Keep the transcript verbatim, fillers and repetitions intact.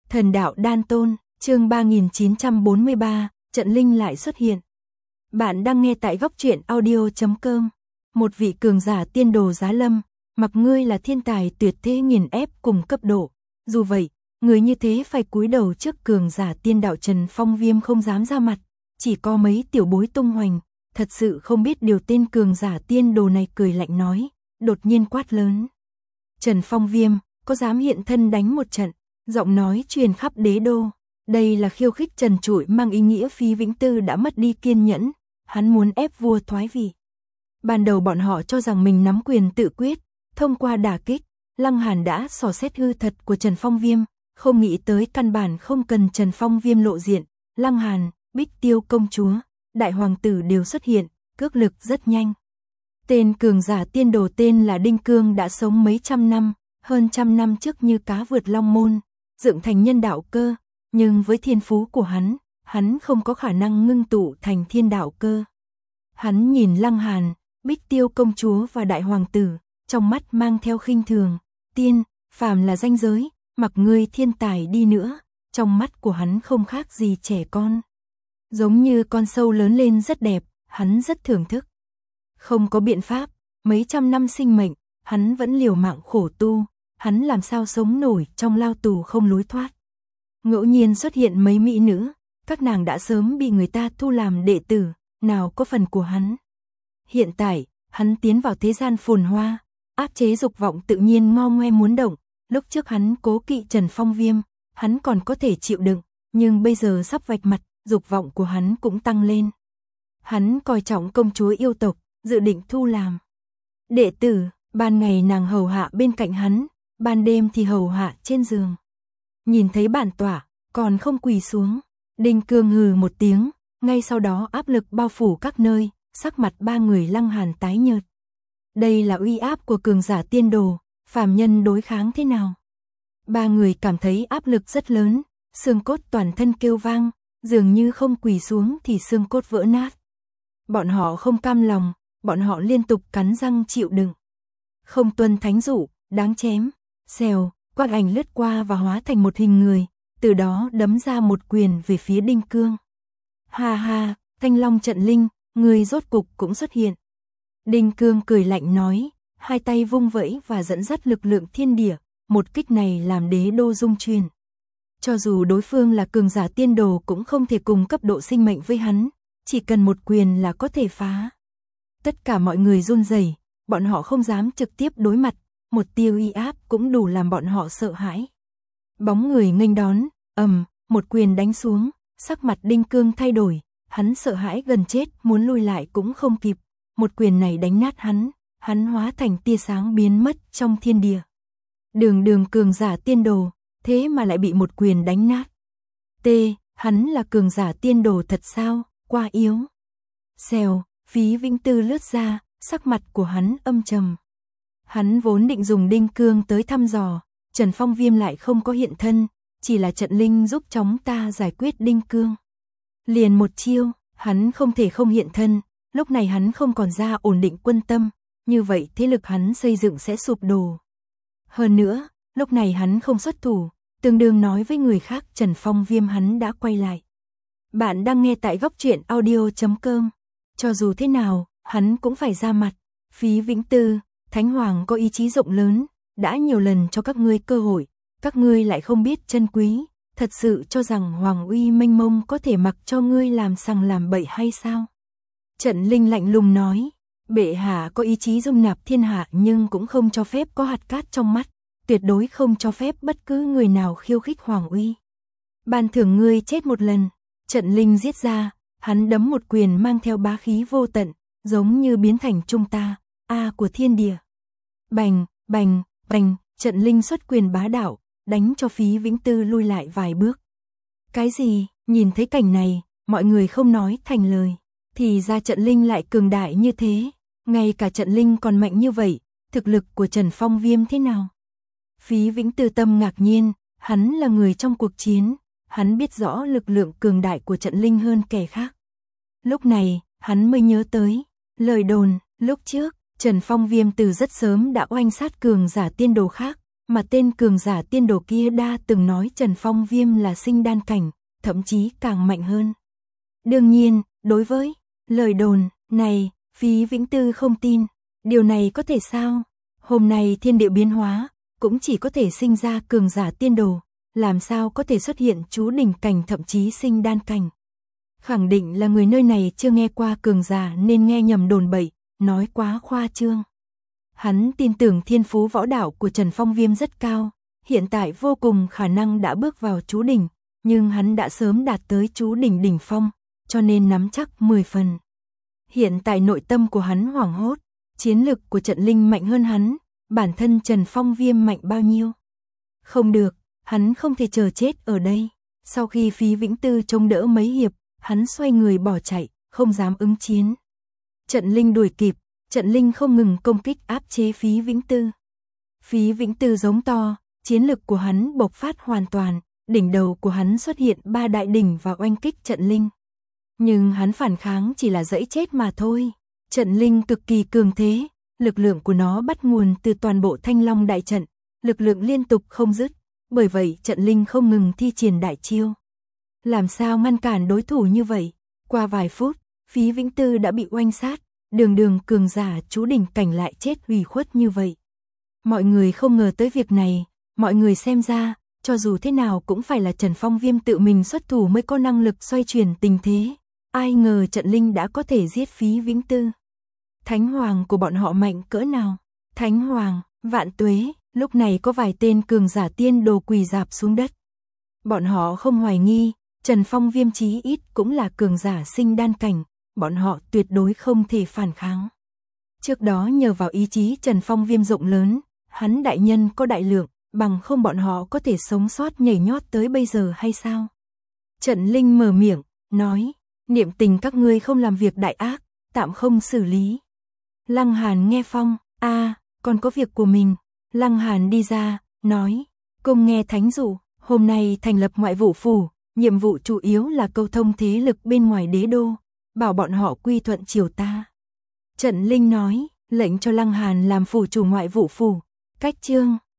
Thần đạo đan tôn, chương ba nghìn chín trăm bốn mươi ba, trận linh lại xuất hiện. Bạn đang nghe tại góc truyện audio chấm com. Một vị cường giả tiên đồ giá lâm, mặc ngươi là thiên tài tuyệt thế nghiền ép cùng cấp độ. Dù vậy, người như thế phải cúi đầu trước cường giả tiên đạo Trần Phong Viêm không dám ra mặt, chỉ có mấy tiểu bối tung hoành, thật sự không biết điều tên cường giả tiên đồ này cười lạnh nói, đột nhiên quát lớn. Trần Phong Viêm, có dám hiện thân đánh một trận? Giọng nói truyền khắp đế đô. Đây là khiêu khích trần trụi mang ý nghĩa Phí Vĩnh Tư đã mất đi kiên nhẫn, hắn muốn ép vua thoái vị. Ban đầu bọn họ cho rằng mình nắm quyền tự quyết, thông qua đả kích, Lăng Hàn đã xò xét hư thật của Trần Phong Viêm, không nghĩ tới căn bản không cần Trần Phong Viêm lộ diện, Lăng Hàn, Bích Tiêu công chúa, đại hoàng tử đều xuất hiện, cước lực rất nhanh. Tên cường giả tiên đồ tên là Đinh Cương đã sống mấy trăm năm, hơn trăm năm trước như cá vượt long môn, dựng thành nhân đạo cơ, nhưng với thiên phú của hắn, hắn không có khả năng ngưng tụ thành thiên đạo cơ. Hắn nhìn Lăng Hàn, Bích Tiêu công chúa và đại hoàng tử, trong mắt mang theo khinh thường, tiên, phàm là danh giới, mặc ngươi thiên tài đi nữa, trong mắt của hắn không khác gì trẻ con. Giống như con sâu lớn lên rất đẹp, hắn rất thưởng thức. Không có biện pháp, mấy trăm năm sinh mệnh, hắn vẫn liều mạng khổ tu, hắn làm sao sống nổi trong lao tù không lối thoát. Ngẫu nhiên xuất hiện mấy mỹ nữ, các nàng đã sớm bị người ta thu làm đệ tử, nào có phần của hắn. Hiện tại, hắn tiến vào thế gian phồn hoa, áp chế dục vọng tự nhiên ngo ngoe muốn động, lúc trước hắn cố kỵ Trần Phong Viêm, hắn còn có thể chịu đựng, nhưng bây giờ sắp vạch mặt, dục vọng của hắn cũng tăng lên. Hắn coi trọng công chúa yêu tộc, dự định thu làm đệ tử, ban ngày nàng hầu hạ bên cạnh hắn, ban đêm thì hầu hạ trên giường. Nhìn thấy bản tỏa, còn không quỳ xuống, Đinh Cương hừ một tiếng, ngay sau đó áp lực bao phủ các nơi, sắc mặt ba người Lăng Hàn tái nhợt. Đây là uy áp của cường giả tiên đồ, phàm nhân đối kháng thế nào? Ba người cảm thấy áp lực rất lớn, xương cốt toàn thân kêu vang, dường như không quỳ xuống thì xương cốt vỡ nát. Bọn họ không cam lòng, bọn họ liên tục cắn răng chịu đựng. Không tuân thánh dụ, đáng chém. Xèo, quang ảnh lướt qua và hóa thành một hình người, từ đó đấm ra một quyền về phía Đinh Cương. Ha ha, Thanh Long trận linh, người rốt cục cũng xuất hiện. Đinh Cương cười lạnh nói, hai tay vung vẫy và dẫn dắt lực lượng thiên địa, một kích này làm đế đô rung chuyển. Cho dù đối phương là cường giả tiên đồ cũng không thể cùng cấp độ sinh mệnh với hắn, chỉ cần một quyền là có thể phá. Tất cả mọi người run rẩy, bọn họ không dám trực tiếp đối mặt, một tia uy áp cũng đủ làm bọn họ sợ hãi. Bóng người nghênh đón, ầm, một quyền đánh xuống, sắc mặt Đinh Cương thay đổi, hắn sợ hãi gần chết, muốn lui lại cũng không kịp. Một quyền này đánh nát hắn, hắn hóa thành tia sáng biến mất trong thiên địa. Đường đường cường giả tiên đồ, thế mà lại bị một quyền đánh nát. T, hắn là cường giả tiên đồ thật sao, quá yếu. Xèo, Phí Vĩnh Tư lướt ra, sắc mặt của hắn âm trầm. Hắn vốn định dùng Đinh Cương tới thăm dò, Trần Phong Viêm lại không có hiện thân, chỉ là trận linh giúp chúng ta giải quyết Đinh Cương. Liền một chiêu, hắn không thể không hiện thân, lúc này hắn không còn ra ổn định quân tâm, như vậy thế lực hắn xây dựng sẽ sụp đổ. Hơn nữa, lúc này hắn không xuất thủ, tương đương nói với người khác Trần Phong Viêm hắn đã quay lại. Bạn đang nghe tại góc truyện audio chấm com. Cho dù thế nào, hắn cũng phải ra mặt. Phí Vĩnh Tư, Thánh Hoàng có ý chí rộng lớn, đã nhiều lần cho các ngươi cơ hội, các ngươi lại không biết trân quý, thật sự cho rằng Hoàng uy mênh mông có thể mặc cho ngươi làm sằng làm bậy hay sao? Trận linh lạnh lùng nói, bệ hạ có ý chí dung nạp thiên hạ nhưng cũng không cho phép có hạt cát trong mắt, tuyệt đối không cho phép bất cứ người nào khiêu khích Hoàng uy. Ban thưởng ngươi chết một lần, trận linh giết ra, hắn đấm một quyền mang theo bá khí vô tận, giống như biến thành trung ta, A của thiên địa. Bành, bành, bành, trận linh xuất quyền bá đạo, đánh cho Phí Vĩnh Tư lui lại vài bước. Cái gì, nhìn thấy cảnh này, mọi người không nói thành lời, thì ra trận linh lại cường đại như thế, ngay cả trận linh còn mạnh như vậy, thực lực của Trần Phong Viêm thế nào? Phí Vĩnh Tư tâm ngạc nhiên, hắn là người trong cuộc chiến, hắn biết rõ lực lượng cường đại của trận linh hơn kẻ khác. Lúc này, hắn mới nhớ tới lời đồn, lúc trước, Trần Phong Viêm từ rất sớm đã oanh sát cường giả tiên đồ khác, mà tên cường giả tiên đồ kia đã từng nói Trần Phong Viêm là sinh đan cảnh, thậm chí càng mạnh hơn. Đương nhiên, đối với lời đồn này, Phí Vĩnh Tư không tin, điều này có thể sao? Hôm nay thiên địa biến hóa, cũng chỉ có thể sinh ra cường giả tiên đồ, làm sao có thể xuất hiện chú đỉnh cảnh thậm chí sinh đan cảnh. Khẳng định là người nơi này chưa nghe qua cường giả nên nghe nhầm đồn bậy, nói quá khoa trương. Hắn tin tưởng thiên phú võ đạo của Trần Phong Viêm rất cao, hiện tại vô cùng khả năng đã bước vào chú đỉnh, nhưng hắn đã sớm đạt tới chú đỉnh đỉnh phong, cho nên nắm chắc mười phần. Hiện tại nội tâm của hắn hoảng hốt, chiến lực của trận linh mạnh hơn hắn, bản thân Trần Phong Viêm mạnh bao nhiêu. Không được, hắn không thể chờ chết ở đây. Sau khi Phí Vĩnh Tư chống đỡ mấy hiệp, hắn xoay người bỏ chạy, không dám ứng chiến. Trận linh đuổi kịp, trận linh không ngừng công kích áp chế Phí Vĩnh Tư. Phí Vĩnh Tư giống to, chiến lực của hắn bộc phát hoàn toàn, đỉnh đầu của hắn xuất hiện ba đại đỉnh và oanh kích trận linh. Nhưng hắn phản kháng chỉ là dẫy chết mà thôi. Trận linh cực kỳ cường thế, lực lượng của nó bắt nguồn từ toàn bộ Thanh Long đại trận, lực lượng liên tục không dứt, bởi vậy trận linh không ngừng thi triển đại chiêu. Làm sao ngăn cản đối thủ như vậy? Qua vài phút, Phí Vĩnh Tư đã bị oanh sát, đường đường cường giả chú đỉnh cảnh lại chết ủy khuất như vậy. Mọi người không ngờ tới việc này, mọi người xem ra, cho dù thế nào cũng phải là Trần Phong Viêm tự mình xuất thủ mới có năng lực xoay chuyển tình thế. Ai ngờ trận linh đã có thể giết Phí Vĩnh Tư. Thánh Hoàng của bọn họ mạnh cỡ nào? Thánh Hoàng, vạn tuế, lúc này có vài tên cường giả tiên đồ quỳ rạp xuống đất. Bọn họ không hoài nghi, Trần Phong Viêm chí ít cũng là cường giả sinh đan cảnh, bọn họ tuyệt đối không thể phản kháng. Trước đó nhờ vào ý chí Trần Phong Viêm rộng lớn, hắn đại nhân có đại lượng, bằng không bọn họ có thể sống sót nhảy nhót tới bây giờ hay sao? Trận linh mở miệng, nói, niệm tình các ngươi không làm việc đại ác, tạm không xử lý. Lăng Hàn nghe phong, a, à, còn có việc của mình. Lăng Hàn đi ra, nói, cùng nghe thánh dụ, hôm nay thành lập ngoại vụ phủ, nhiệm vụ chủ yếu là câu thông thế lực bên ngoài đế đô, bảo bọn họ quy thuận triều ta. Trận linh nói, lệnh cho Lăng Hàn làm phủ chủ ngoại vụ phủ, cách chương